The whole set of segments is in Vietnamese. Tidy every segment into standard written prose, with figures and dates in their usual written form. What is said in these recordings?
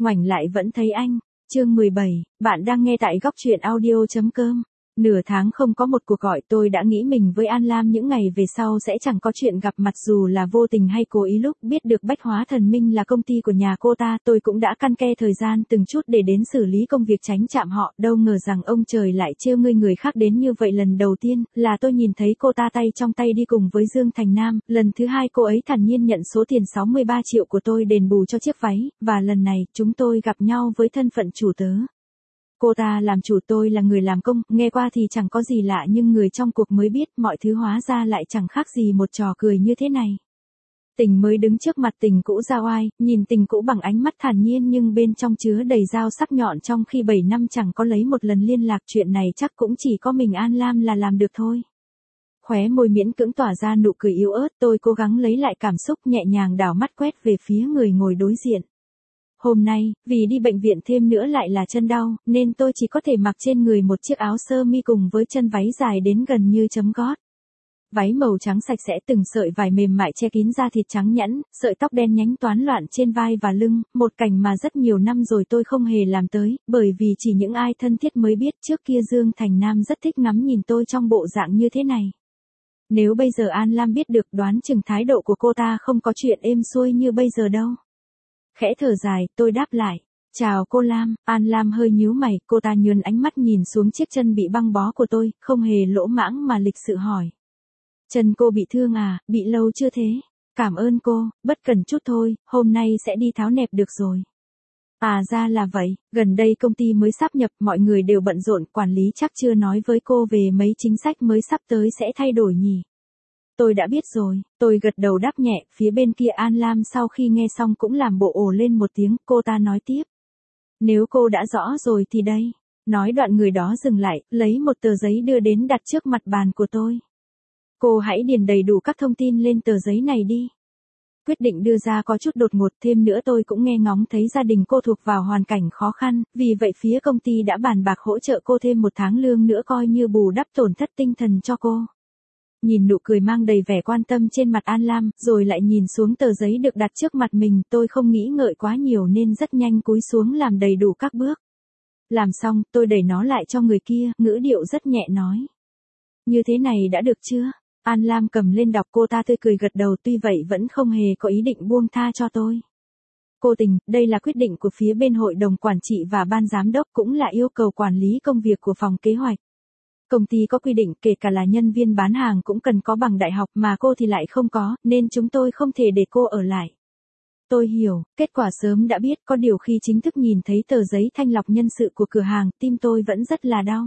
ngoảnh lại vẫn thấy anh. Chương 17, bạn đang nghe tại góc truyện audio.com. Nửa tháng không có một cuộc gọi, tôi đã nghĩ mình với An Lam những ngày về sau sẽ chẳng có chuyện gặp mặt dù là vô tình hay cố ý. Lúc biết được Bách Hóa Thần Minh là công ty của nhà cô ta, tôi cũng đã căn ke thời gian từng chút để đến xử lý công việc tránh chạm họ. Đâu ngờ rằng ông trời lại trêu ngươi người khác đến như vậy. Lần đầu tiên là tôi nhìn thấy cô ta tay trong tay đi cùng với Dương Thành Nam, lần thứ hai cô ấy thản nhiên nhận số tiền 63 triệu của tôi đền bù cho chiếc váy, và lần này chúng tôi gặp nhau với thân phận chủ tớ. Cô ta làm chủ, tôi là người làm công, nghe qua thì chẳng có gì lạ nhưng người trong cuộc mới biết mọi thứ hóa ra lại chẳng khác gì một trò cười như thế này. Tình mới đứng trước mặt tình cũ ra oai, nhìn tình cũ bằng ánh mắt thản nhiên nhưng bên trong chứa đầy dao sắc nhọn. Trong khi 7 năm chẳng có lấy một lần liên lạc, chuyện này chắc cũng chỉ có mình An Lam là làm được thôi. Khóe môi miễn cưỡng tỏa ra nụ cười yếu ớt, tôi cố gắng lấy lại cảm xúc, nhẹ nhàng đảo mắt quét về phía người ngồi đối diện. Hôm nay, vì đi bệnh viện thêm nữa lại là chân đau, nên tôi chỉ có thể mặc trên người một chiếc áo sơ mi cùng với chân váy dài đến gần như chấm gót. Váy màu trắng sạch sẽ, từng sợi vải mềm mại che kín da thịt trắng nhẵn, sợi tóc đen nhánh toán loạn trên vai và lưng, một cảnh mà rất nhiều năm rồi tôi không hề làm tới, bởi vì chỉ những ai thân thiết mới biết trước kia Dương Thành Nam rất thích ngắm nhìn tôi trong bộ dạng như thế này. Nếu bây giờ An Lam biết được, đoán chừng thái độ của cô ta không có chuyện êm xuôi như bây giờ đâu. Khẽ thở dài, tôi đáp lại. Chào cô Lam. An Lam hơi nhíu mày, cô ta nhướng ánh mắt nhìn xuống chiếc chân bị băng bó của tôi, không hề lỗ mãng mà lịch sự hỏi. Chân cô bị thương à, bị lâu chưa thế? Cảm ơn cô, bất cần chút thôi, hôm nay sẽ đi tháo nẹp được rồi. À ra là vậy, gần đây công ty mới sáp nhập, mọi người đều bận rộn, quản lý chắc chưa nói với cô về mấy chính sách mới sắp tới sẽ thay đổi nhỉ? Tôi đã biết rồi, tôi gật đầu đáp nhẹ. Phía bên kia An Lam sau khi nghe xong cũng làm bộ ồ lên một tiếng, cô ta nói tiếp. Nếu cô đã rõ rồi thì đây. Nói đoạn người đó dừng lại, lấy một tờ giấy đưa đến đặt trước mặt bàn của tôi. Cô hãy điền đầy đủ các thông tin lên tờ giấy này đi. Quyết định đưa ra có chút đột ngột, thêm nữa tôi cũng nghe ngóng thấy gia đình cô thuộc vào hoàn cảnh khó khăn, vì vậy phía công ty đã bàn bạc hỗ trợ cô thêm 1 tháng lương nữa coi như bù đắp tổn thất tinh thần cho cô. Nhìn nụ cười mang đầy vẻ quan tâm trên mặt An Lam, rồi lại nhìn xuống tờ giấy được đặt trước mặt mình, tôi không nghĩ ngợi quá nhiều nên rất nhanh cúi xuống làm đầy đủ các bước. Làm xong, tôi đẩy nó lại cho người kia, ngữ điệu rất nhẹ nói. Như thế này đã được chưa? An Lam cầm lên đọc, cô ta tươi cười gật đầu, tuy vậy vẫn không hề có ý định buông tha cho tôi. Cô Tình, đây là quyết định của phía bên hội đồng quản trị và ban giám đốc, cũng là yêu cầu quản lý công việc của phòng kế hoạch. Công ty có quy định kể cả là nhân viên bán hàng cũng cần có bằng đại học, mà cô thì lại không có, nên chúng tôi không thể để cô ở lại. Tôi hiểu, kết quả sớm đã biết, có điều khi chính thức nhìn thấy tờ giấy thanh lọc nhân sự của cửa hàng, tim tôi vẫn rất là đau.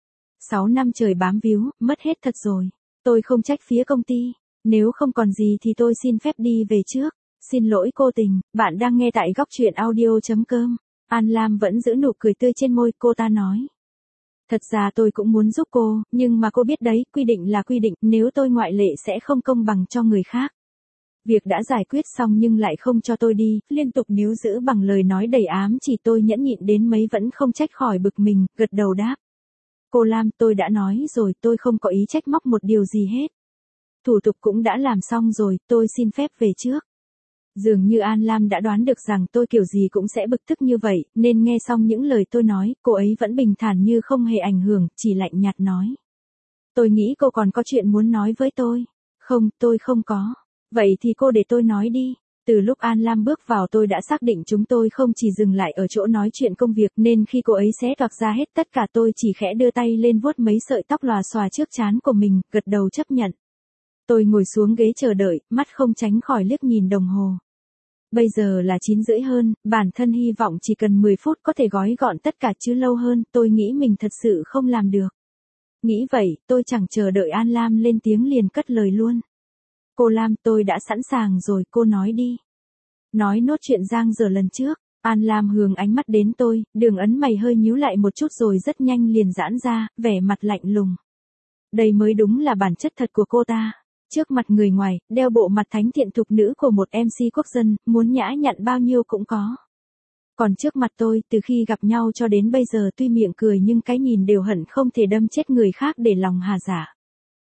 6 năm trời bám víu, mất hết thật rồi. Tôi không trách phía công ty. Nếu không còn gì thì tôi xin phép đi về trước. Xin lỗi cô Tình, bạn đang nghe tại góc truyện audio.com. An Lam vẫn giữ nụ cười tươi trên môi, cô ta nói. Thật ra tôi cũng muốn giúp cô, nhưng mà cô biết đấy, quy định là quy định, nếu tôi ngoại lệ sẽ không công bằng cho người khác. Việc đã giải quyết xong nhưng lại không cho tôi đi, liên tục níu giữ bằng lời nói đầy ám chỉ, tôi nhẫn nhịn đến mấy vẫn không trách khỏi bực mình, gật đầu đáp. Cô Lam, tôi đã nói rồi, tôi không có ý trách móc một điều gì hết. Thủ tục cũng đã làm xong rồi, tôi xin phép về trước. Dường như An Lam đã đoán được rằng tôi kiểu gì cũng sẽ bực tức như vậy, nên nghe xong những lời tôi nói, cô ấy vẫn bình thản như không hề ảnh hưởng, chỉ lạnh nhạt nói. Tôi nghĩ cô còn có chuyện muốn nói với tôi. Không, tôi không có. Vậy thì cô để tôi nói đi. Từ lúc An Lam bước vào tôi đã xác định chúng tôi không chỉ dừng lại ở chỗ nói chuyện công việc, nên khi cô ấy xé toạc ra hết tất cả tôi chỉ khẽ đưa tay lên vuốt mấy sợi tóc lòa xòa trước trán của mình, gật đầu chấp nhận. Tôi ngồi xuống ghế chờ đợi, mắt không tránh khỏi liếc nhìn đồng hồ. Bây giờ là 9:30 hơn, bản thân hy vọng chỉ cần 10 phút có thể gói gọn tất cả, chứ lâu hơn, tôi nghĩ mình thật sự không làm được. Nghĩ vậy, tôi chẳng chờ đợi An Lam lên tiếng liền cất lời luôn. Cô Lam, tôi đã sẵn sàng rồi, cô nói đi. Nói nốt chuyện giang dở lần trước. An Lam hướng ánh mắt đến tôi, đường ấn mày hơi nhíu lại một chút rồi rất nhanh liền giãn ra, vẻ mặt lạnh lùng. Đây mới đúng là bản chất thật của cô ta. Trước mặt người ngoài, đeo bộ mặt thánh thiện thục nữ của một MC quốc dân, muốn nhã nhặn bao nhiêu cũng có. Còn trước mặt tôi, từ khi gặp nhau cho đến bây giờ tuy miệng cười nhưng cái nhìn đều hận không thể đâm chết người khác để lòng hà dạ.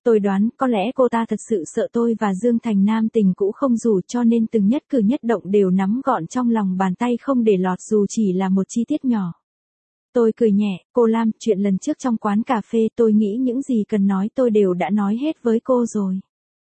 Tôi đoán có lẽ cô ta thật sự sợ tôi và Dương Thành Nam tình cũ không rủ, cho nên từng nhất cử nhất động đều nắm gọn trong lòng bàn tay không để lọt dù chỉ là một chi tiết nhỏ. Tôi cười nhẹ, cô Lam, chuyện lần trước trong quán cà phê tôi nghĩ những gì cần nói tôi đều đã nói hết với cô rồi.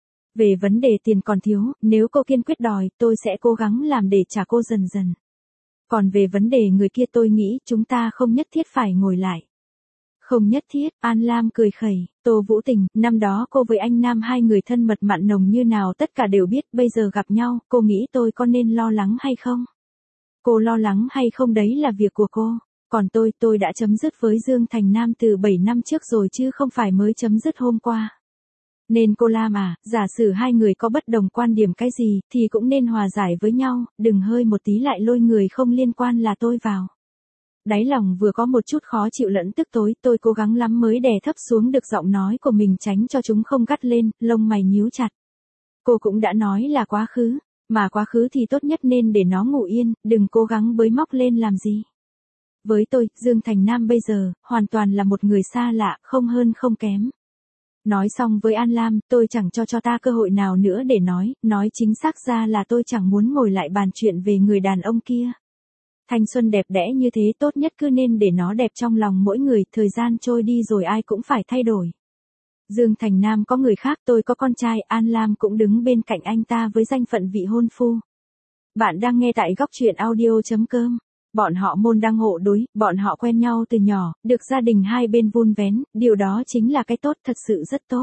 Về vấn đề tiền còn thiếu, nếu cô kiên quyết đòi, tôi sẽ cố gắng làm để trả cô dần dần. Còn về vấn đề người kia tôi nghĩ chúng ta không nhất thiết phải ngồi lại. Không nhất thiết, An Lam cười khẩy, Tô Vũ Tình, năm đó cô với anh Nam hai người thân mật mặn nồng như nào tất cả đều biết, bây giờ gặp nhau, cô nghĩ tôi có nên lo lắng hay không? Cô lo lắng hay không đấy là việc của cô. Còn tôi đã chấm dứt với Dương Thành Nam từ 7 năm trước rồi chứ không phải mới chấm dứt hôm qua. Nên cô Lam à, giả sử hai người có bất đồng quan điểm cái gì, thì cũng nên hòa giải với nhau, đừng hơi một tí lại lôi người không liên quan là tôi vào. Đáy lòng vừa có một chút khó chịu lẫn tức tối, tôi cố gắng lắm mới đè thấp xuống được giọng nói của mình tránh cho chúng không gắt lên, lông mày nhíu chặt. Cô cũng đã nói là quá khứ, mà quá khứ thì tốt nhất nên để nó ngủ yên, đừng cố gắng bới móc lên làm gì. Với tôi, Dương Thành Nam bây giờ, hoàn toàn là một người xa lạ, không hơn không kém. Nói xong với An Lam, tôi chẳng cho ta cơ hội nào nữa để nói chính xác ra là tôi chẳng muốn ngồi lại bàn chuyện về người đàn ông kia. Thanh xuân đẹp đẽ như thế tốt nhất cứ nên để nó đẹp trong lòng mỗi người, thời gian trôi đi rồi ai cũng phải thay đổi. Dương Thành Nam có người khác, tôi có con trai, An Lam cũng đứng bên cạnh anh ta với danh phận vị hôn phu. Bạn đang nghe tại góc truyện audio.com. Bọn họ môn đăng hộ đối, bọn họ quen nhau từ nhỏ, được gia đình hai bên vun vén, điều đó chính là cái tốt, thật sự rất tốt.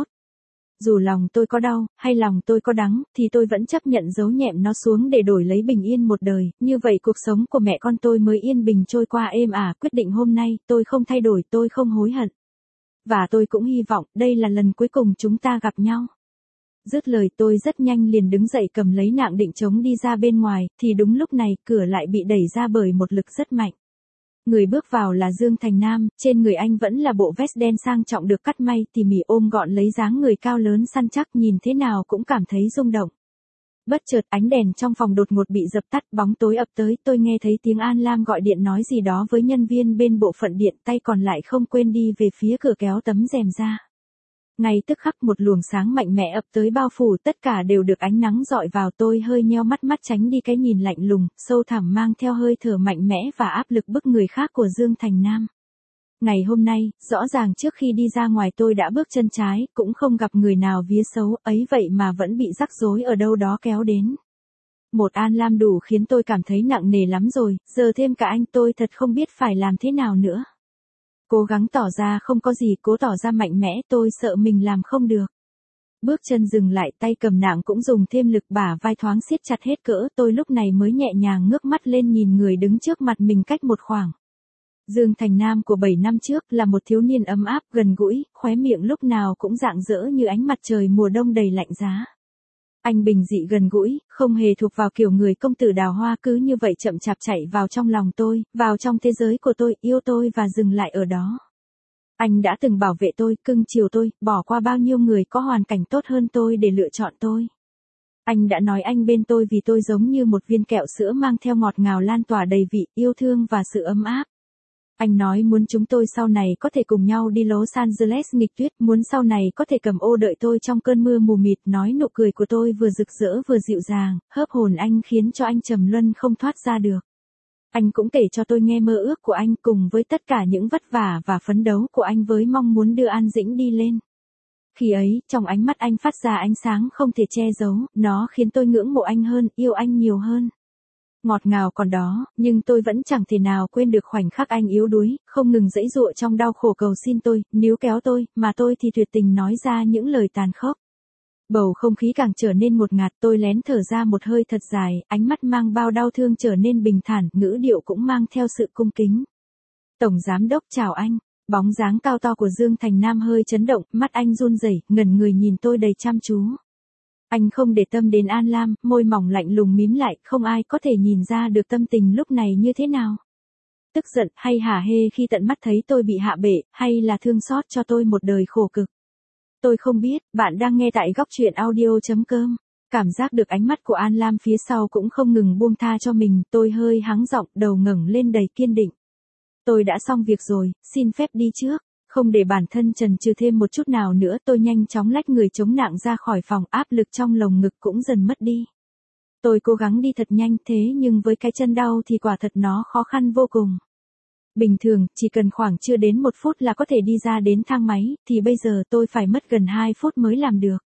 Dù lòng tôi có đau, hay lòng tôi có đắng, thì tôi vẫn chấp nhận giấu nhẹm nó xuống để đổi lấy bình yên một đời, như vậy cuộc sống của mẹ con tôi mới yên bình trôi qua êm ả. Quyết định hôm nay, tôi không thay đổi, tôi không hối hận. Và tôi cũng hy vọng, đây là lần cuối cùng chúng ta gặp nhau. Dứt lời tôi rất nhanh liền đứng dậy cầm lấy nạng định chống đi ra bên ngoài, thì đúng lúc này, cửa lại bị đẩy ra bởi một lực rất mạnh. Người bước vào là Dương Thành Nam, trên người anh vẫn là bộ vest đen sang trọng được cắt may tỉ mỉ ôm gọn lấy dáng người cao lớn săn chắc, nhìn thế nào cũng cảm thấy rung động. Bất chợt ánh đèn trong phòng đột ngột bị dập tắt, bóng tối ập tới, tôi nghe thấy tiếng An Lam gọi điện nói gì đó với nhân viên bên bộ phận điện, tay còn lại không quên đi về phía cửa kéo tấm rèm ra. Ngay tức khắc một luồng sáng mạnh mẽ ập tới bao phủ, tất cả đều được ánh nắng dọi vào. Tôi hơi nheo mắt tránh đi cái nhìn lạnh lùng, sâu thẳm mang theo hơi thở mạnh mẽ và áp lực bức người khác của Dương Thành Nam. Ngày hôm nay, rõ ràng trước khi đi ra ngoài tôi đã bước chân trái, cũng không gặp người nào vía xấu, ấy vậy mà vẫn bị rắc rối ở đâu đó kéo đến. Một An Lam đủ khiến tôi cảm thấy nặng nề lắm rồi, giờ thêm cả anh, tôi thật không biết phải làm thế nào nữa. Cố gắng tỏ ra không có gì, cố tỏ ra mạnh mẽ, tôi sợ mình làm không được. Bước chân dừng lại, tay cầm nạng cũng dùng thêm lực, bả vai thoáng siết chặt hết cỡ, tôi lúc này mới nhẹ nhàng ngước mắt lên nhìn người đứng trước mặt mình cách một khoảng. Dương Thành Nam của 7 năm trước là một thiếu niên ấm áp, gần gũi, khóe miệng lúc nào cũng rạng rỡ như ánh mặt trời mùa đông đầy lạnh giá. Anh bình dị gần gũi, không hề thuộc vào kiểu người công tử đào hoa, cứ như vậy chậm chạp chạy vào trong lòng tôi, vào trong thế giới của tôi, yêu tôi và dừng lại ở đó. Anh đã từng bảo vệ tôi, cưng chiều tôi, bỏ qua bao nhiêu người có hoàn cảnh tốt hơn tôi để lựa chọn tôi. Anh đã nói anh bên tôi vì tôi giống như một viên kẹo sữa mang theo ngọt ngào lan tỏa đầy vị, yêu thương và sự ấm áp. Anh nói muốn chúng tôi sau này có thể cùng nhau đi Los Angeles nghịch tuyết, muốn sau này có thể cầm ô đợi tôi trong cơn mưa mù mịt, nói nụ cười của tôi vừa rực rỡ vừa dịu dàng, hớp hồn anh khiến cho anh trầm luân không thoát ra được. Anh cũng kể cho tôi nghe mơ ước của anh cùng với tất cả những vất vả và phấn đấu của anh với mong muốn đưa An Dĩnh đi lên. Khi ấy, trong ánh mắt anh phát ra ánh sáng không thể che giấu, nó khiến tôi ngưỡng mộ anh hơn, yêu anh nhiều hơn. Ngọt ngào còn đó, nhưng tôi vẫn chẳng thể nào quên được khoảnh khắc anh yếu đuối, không ngừng giãy giụa trong đau khổ cầu xin tôi, níu kéo tôi, mà tôi thì tuyệt tình nói ra những lời tàn khốc. Bầu không khí càng trở nên ngột ngạt, tôi lén thở ra một hơi thật dài, ánh mắt mang bao đau thương trở nên bình thản, ngữ điệu cũng mang theo sự cung kính. Tổng giám đốc chào anh. Bóng dáng cao to của Dương Thành Nam hơi chấn động, mắt anh run rẩy, ngẩn người nhìn tôi đầy chăm chú. Anh không để tâm đến An Lam, môi mỏng lạnh lùng mím lại, không ai có thể nhìn ra được tâm tình lúc này như thế nào. Tức giận hay hả hê khi tận mắt thấy tôi bị hạ bệ, hay là thương xót cho tôi một đời khổ cực. Tôi không biết, bạn đang nghe tại góc truyện audio.com. Cảm giác được ánh mắt của An Lam phía sau cũng không ngừng buông tha cho mình, tôi hơi hắng giọng, đầu ngẩng lên đầy kiên định. Tôi đã xong việc rồi, xin phép đi trước. Không để bản thân chần chừ thêm một chút nào nữa, tôi nhanh chóng lách người chống nặng ra khỏi phòng, áp lực trong lồng ngực cũng dần mất đi. Tôi cố gắng đi thật nhanh thế nhưng với cái chân đau thì quả thật nó khó khăn vô cùng. Bình thường, chỉ cần khoảng chưa đến 1 phút là có thể đi ra đến thang máy, thì bây giờ tôi phải mất gần 2 phút mới làm được.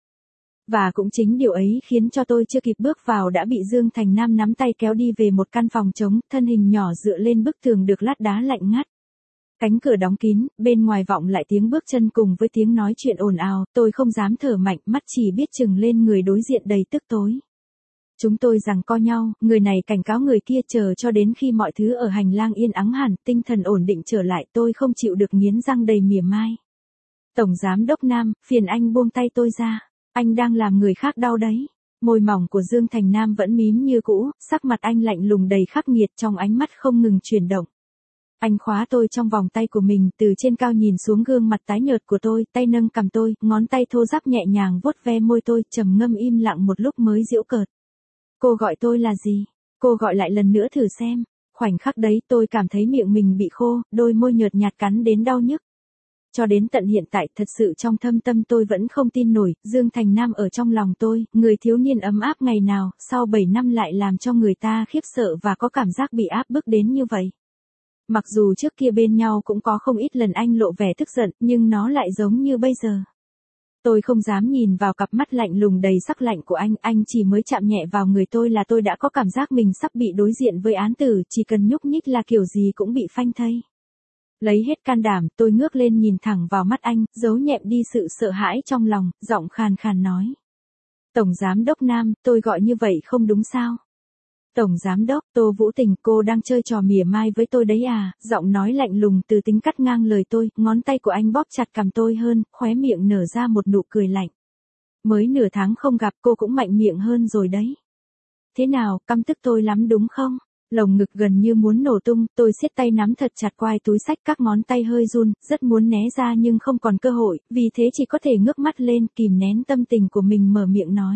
Và cũng chính điều ấy khiến cho tôi chưa kịp bước vào đã bị Dương Thành Nam nắm tay kéo đi về một căn phòng trống, thân hình nhỏ dựa lên bức tường được lát đá lạnh ngắt. Cánh cửa đóng kín, bên ngoài vọng lại tiếng bước chân cùng với tiếng nói chuyện ồn ào, tôi không dám thở mạnh, mắt chỉ biết chừng lên người đối diện đầy tức tối. Chúng tôi giằng co nhau, người này cảnh cáo người kia chờ cho đến khi mọi thứ ở hành lang yên ắng hẳn, tinh thần ổn định trở lại, tôi không chịu được nghiến răng đầy mỉa mai. Tổng giám đốc Nam, phiền anh buông tay tôi ra. Anh đang làm người khác đau đấy. Môi mỏng của Dương Thành Nam vẫn mím như cũ, sắc mặt anh lạnh lùng đầy khắc nghiệt, trong ánh mắt không ngừng chuyển động. Anh khóa tôi trong vòng tay của mình, từ trên cao nhìn xuống gương mặt tái nhợt của tôi, tay nâng cằm tôi, ngón tay thô ráp nhẹ nhàng vuốt ve môi tôi, trầm ngâm im lặng một lúc mới giễu cợt. Cô gọi tôi là gì? Cô gọi lại lần nữa thử xem. Khoảnh khắc đấy tôi cảm thấy miệng mình bị khô, đôi môi nhợt nhạt cắn đến đau nhức. Cho đến tận hiện tại, thật sự trong thâm tâm tôi vẫn không tin nổi, Dương Thành Nam ở trong lòng tôi, người thiếu niên ấm áp ngày nào, sau 7 năm lại làm cho người ta khiếp sợ và có cảm giác bị áp bức đến như vậy. Mặc dù trước kia bên nhau cũng có không ít lần anh lộ vẻ tức giận, nhưng nó lại giống như bây giờ. Tôi không dám nhìn vào cặp mắt lạnh lùng đầy sắc lạnh của anh chỉ mới chạm nhẹ vào người tôi là tôi đã có cảm giác mình sắp bị đối diện với án tử, chỉ cần nhúc nhích là kiểu gì cũng bị phanh thây. Lấy hết can đảm, tôi ngước lên nhìn thẳng vào mắt anh, giấu nhẹm đi sự sợ hãi trong lòng, giọng khàn khàn nói. Tổng giám đốc Nam, tôi gọi như vậy không đúng sao? Tổng giám đốc, Tô Vũ Tình, cô đang chơi trò mỉa mai với tôi đấy à? Giọng nói lạnh lùng từ tính cắt ngang lời tôi, ngón tay của anh bóp chặt cằm tôi hơn, khóe miệng nở ra một nụ cười lạnh. Mới nửa tháng không gặp cô cũng mạnh miệng hơn rồi đấy. Thế nào, căm tức tôi lắm đúng không? Lồng ngực gần như muốn nổ tung, tôi siết tay nắm thật chặt quai túi xách, các ngón tay hơi run, rất muốn né ra nhưng không còn cơ hội, vì thế chỉ có thể ngước mắt lên, kìm nén tâm tình của mình mở miệng nói.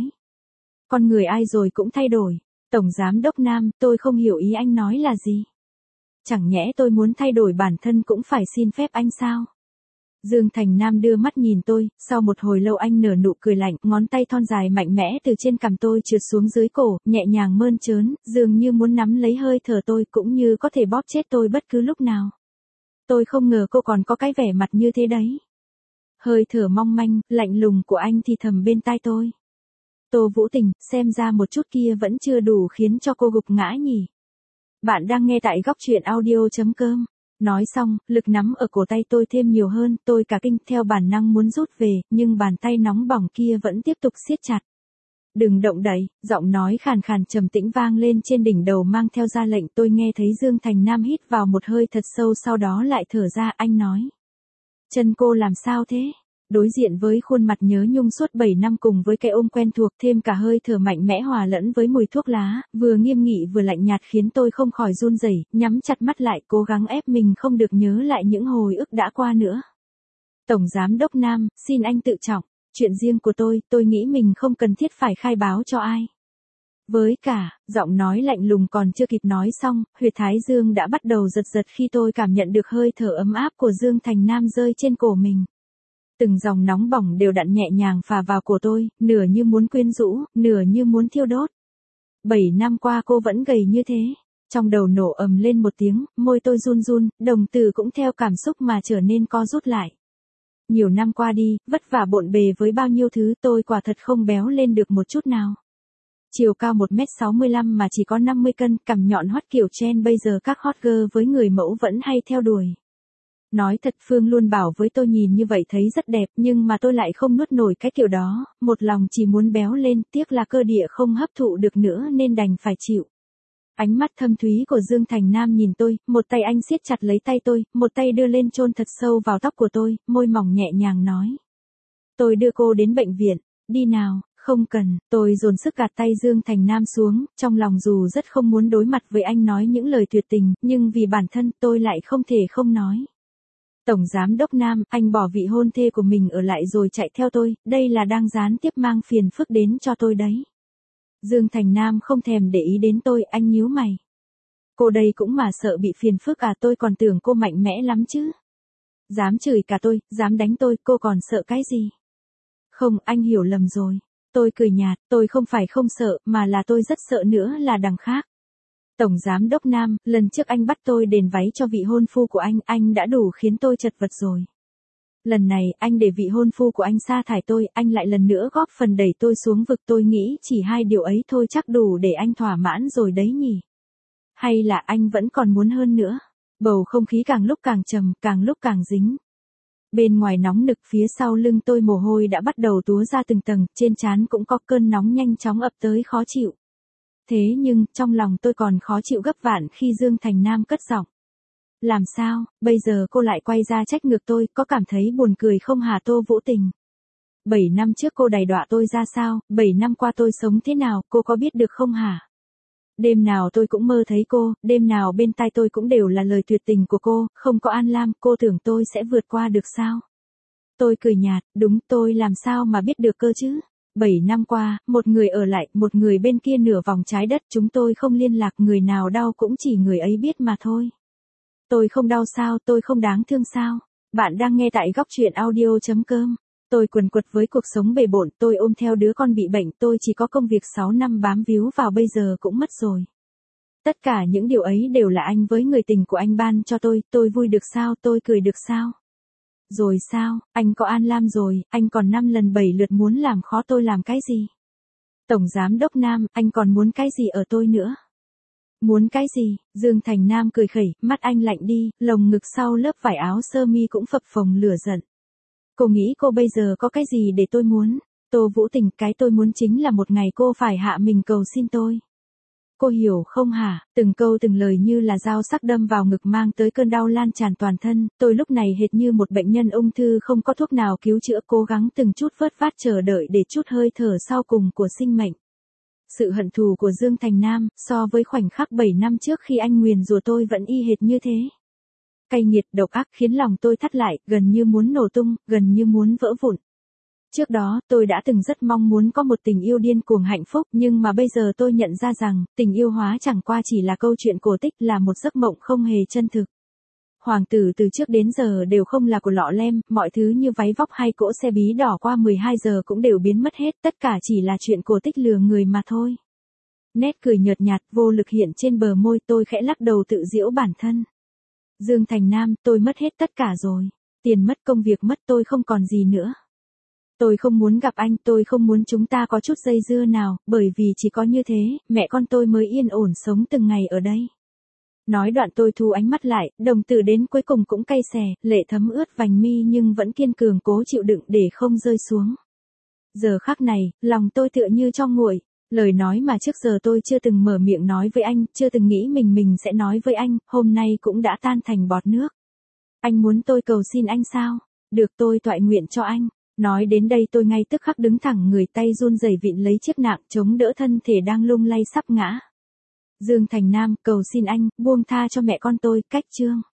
Con người ai rồi cũng thay đổi. Tổng giám đốc Nam, tôi không hiểu ý anh nói là gì. Chẳng nhẽ tôi muốn thay đổi bản thân cũng phải xin phép anh sao? Dương Thành Nam đưa mắt nhìn tôi, sau một hồi lâu anh nở nụ cười lạnh, ngón tay thon dài mạnh mẽ từ trên cằm tôi trượt xuống dưới cổ, nhẹ nhàng mơn trớn, dường như muốn nắm lấy hơi thở tôi cũng như có thể bóp chết tôi bất cứ lúc nào. Tôi không ngờ cô còn có cái vẻ mặt như thế đấy. Hơi thở mong manh, lạnh lùng của anh thì thầm bên tai tôi. Tô Vũ Tình, xem ra một chút kia vẫn chưa đủ khiến cho cô gục ngã nhỉ. Bạn đang nghe tại góc truyện audio.com. Nói xong, lực nắm ở cổ tay tôi thêm nhiều hơn, tôi cả kinh theo bản năng muốn rút về, nhưng bàn tay nóng bỏng kia vẫn tiếp tục siết chặt. Đừng động đậy, giọng nói khàn khàn trầm tĩnh vang lên trên đỉnh đầu mang theo ra lệnh. Tôi nghe thấy Dương Thành Nam hít vào một hơi thật sâu sau đó lại thở ra, anh nói. Chân cô làm sao thế? Đối diện với khuôn mặt nhớ nhung suốt 7 năm cùng với cái ôm quen thuộc thêm cả hơi thở mạnh mẽ hòa lẫn với mùi thuốc lá, vừa nghiêm nghị vừa lạnh nhạt khiến tôi không khỏi run rẩy, nhắm chặt mắt lại cố gắng ép mình không được nhớ lại những hồi ức đã qua nữa. Tổng giám đốc Nam, xin anh tự trọng, chuyện riêng của tôi nghĩ mình không cần thiết phải khai báo cho ai. Với cả, giọng nói lạnh lùng còn chưa kịp nói xong, huyệt thái dương đã bắt đầu giật giật khi tôi cảm nhận được hơi thở ấm áp của Dương Thành Nam rơi trên cổ mình. Từng dòng nóng bỏng đều đặn nhẹ nhàng phả vào cổ tôi, nửa như muốn quyến rũ, nửa như muốn thiêu đốt. 7 năm qua cô vẫn gầy như thế. Trong đầu nổ ầm lên một tiếng, môi tôi run run, đồng tử cũng theo cảm xúc mà trở nên co rút lại. Nhiều năm qua đi, vất vả bộn bề với bao nhiêu thứ tôi quả thật không béo lên được một chút nào. Chiều cao 1m65 mà chỉ có 50 cân, cằm nhọn hoắt kiểu trend bây giờ các hot girl với người mẫu vẫn hay theo đuổi. Nói thật Phương luôn bảo với tôi nhìn như vậy thấy rất đẹp nhưng mà tôi lại không nuốt nổi cái kiểu đó, một lòng chỉ muốn béo lên, tiếc là cơ địa không hấp thụ được nữa nên đành phải chịu. Ánh mắt thâm thúy của Dương Thành Nam nhìn tôi, một tay anh siết chặt lấy tay tôi, một tay đưa lên chôn thật sâu vào tóc của tôi, môi mỏng nhẹ nhàng nói. Tôi đưa cô đến bệnh viện, đi nào. Không cần, tôi dồn sức gạt tay Dương Thành Nam xuống, trong lòng dù rất không muốn đối mặt với anh nói những lời tuyệt tình, nhưng vì bản thân tôi lại không thể không nói. Tổng giám đốc Nam, anh bỏ vị hôn thê của mình ở lại rồi chạy theo tôi, đây là đang gián tiếp mang phiền phức đến cho tôi đấy. Dương Thành Nam không thèm để ý đến tôi, anh nhíu mày. Cô đây cũng mà sợ bị phiền phức à, tôi còn tưởng cô mạnh mẽ lắm chứ. Dám chửi cả tôi, dám đánh tôi, cô còn sợ cái gì? Không, anh hiểu lầm rồi. Tôi cười nhạt, tôi không phải không sợ, mà là tôi rất sợ nữa là đằng khác. Tổng giám đốc Nam, lần trước anh bắt tôi đền váy cho vị hôn phu của anh đã đủ khiến tôi chật vật rồi. Lần này, anh để vị hôn phu của anh sa thải tôi, anh lại lần nữa góp phần đẩy tôi xuống vực, tôi nghĩ chỉ hai điều ấy thôi chắc đủ để anh thỏa mãn rồi đấy nhỉ. Hay là anh vẫn còn muốn hơn nữa? Bầu không khí càng lúc càng trầm, càng lúc càng dính. Bên ngoài nóng nực, phía sau lưng tôi mồ hôi đã bắt đầu túa ra từng tầng, trên trán cũng có cơn nóng nhanh chóng ập tới khó chịu. Thế nhưng, trong lòng tôi còn khó chịu gấp vạn khi Dương Thành Nam cất giọng. Làm sao, bây giờ cô lại quay ra trách ngược tôi, có cảm thấy buồn cười không hả Tô Vũ Tình? 7 năm trước cô đày đọa tôi ra sao, 7 năm qua tôi sống thế nào, cô có biết được không hả? Đêm nào tôi cũng mơ thấy cô, đêm nào bên tai tôi cũng đều là lời tuyệt tình của cô, không có An Lam, cô tưởng tôi sẽ vượt qua được sao? Tôi cười nhạt, đúng, tôi làm sao mà biết được cơ chứ? 7 năm qua, một người ở lại, một người bên kia nửa vòng trái đất, chúng tôi không liên lạc, người nào đau cũng chỉ người ấy biết mà thôi. Tôi không đau sao, tôi không đáng thương sao? Bạn đang nghe tại góc truyện audio.com. Tôi quần quật với cuộc sống bề bộn, tôi ôm theo đứa con bị bệnh, tôi chỉ có công việc 6 năm bám víu vào bây giờ cũng mất rồi. Tất cả những điều ấy đều là anh với người tình của anh ban cho tôi vui được sao, tôi cười được sao? Rồi sao, anh có An Lam rồi, anh còn 5 lần 7 lượt muốn làm khó tôi làm cái gì? Tổng giám đốc Nam, anh còn muốn cái gì ở tôi nữa? Muốn cái gì? Dương Thành Nam cười khẩy, mắt anh lạnh đi, lồng ngực sau lớp vải áo sơ mi cũng phập phồng lửa giận. Cô nghĩ cô bây giờ có cái gì để tôi muốn? Tô Vũ Tình, cái tôi muốn chính là một ngày cô phải hạ mình cầu xin tôi. Cô hiểu không hả? Từng câu từng lời như là dao sắc đâm vào ngực mang tới cơn đau lan tràn toàn thân, tôi lúc này hệt như một bệnh nhân ung thư không có thuốc nào cứu chữa, cố gắng từng chút vớt vát chờ đợi để chút hơi thở sau cùng của sinh mệnh. Sự hận thù của Dương Thành Nam, so với khoảnh khắc 7 năm trước khi anh nguyền rủa tôi vẫn y hệt như thế. Cay nghiệt độc ác khiến lòng tôi thắt lại, gần như muốn nổ tung, gần như muốn vỡ vụn. Trước đó, tôi đã từng rất mong muốn có một tình yêu điên cuồng hạnh phúc, nhưng mà bây giờ tôi nhận ra rằng, tình yêu hóa chẳng qua chỉ là câu chuyện cổ tích, là một giấc mộng không hề chân thực. Hoàng tử từ trước đến giờ đều không là của lọ lem, mọi thứ như váy vóc hay cỗ xe bí đỏ qua 12 giờ cũng đều biến mất hết, tất cả chỉ là chuyện cổ tích lừa người mà thôi. Nét cười nhợt nhạt, vô lực hiện trên bờ môi, tôi khẽ lắc đầu tự giễu bản thân. Dương Thành Nam, tôi mất hết tất cả rồi. Tiền mất, công việc mất, tôi không còn gì nữa. Tôi không muốn gặp anh, tôi không muốn chúng ta có chút dây dưa nào, bởi vì chỉ có như thế, mẹ con tôi mới yên ổn sống từng ngày ở đây. Nói đoạn tôi thu ánh mắt lại, đồng tử đến cuối cùng cũng cay xè, lệ thấm ướt vành mi nhưng vẫn kiên cường cố chịu đựng để không rơi xuống. Giờ khắc này, lòng tôi tựa như cho nguội, lời nói mà trước giờ tôi chưa từng mở miệng nói với anh, chưa từng nghĩ mình sẽ nói với anh, hôm nay cũng đã tan thành bọt nước. Anh muốn tôi cầu xin anh sao? Được, tôi toại nguyện cho anh. Nói đến đây tôi ngay tức khắc đứng thẳng người, tay run rẩy vịn lấy chiếc nạng chống đỡ thân thể đang lung lay sắp ngã. Dương Thành Nam, cầu xin anh, buông tha cho mẹ con tôi, cách chương.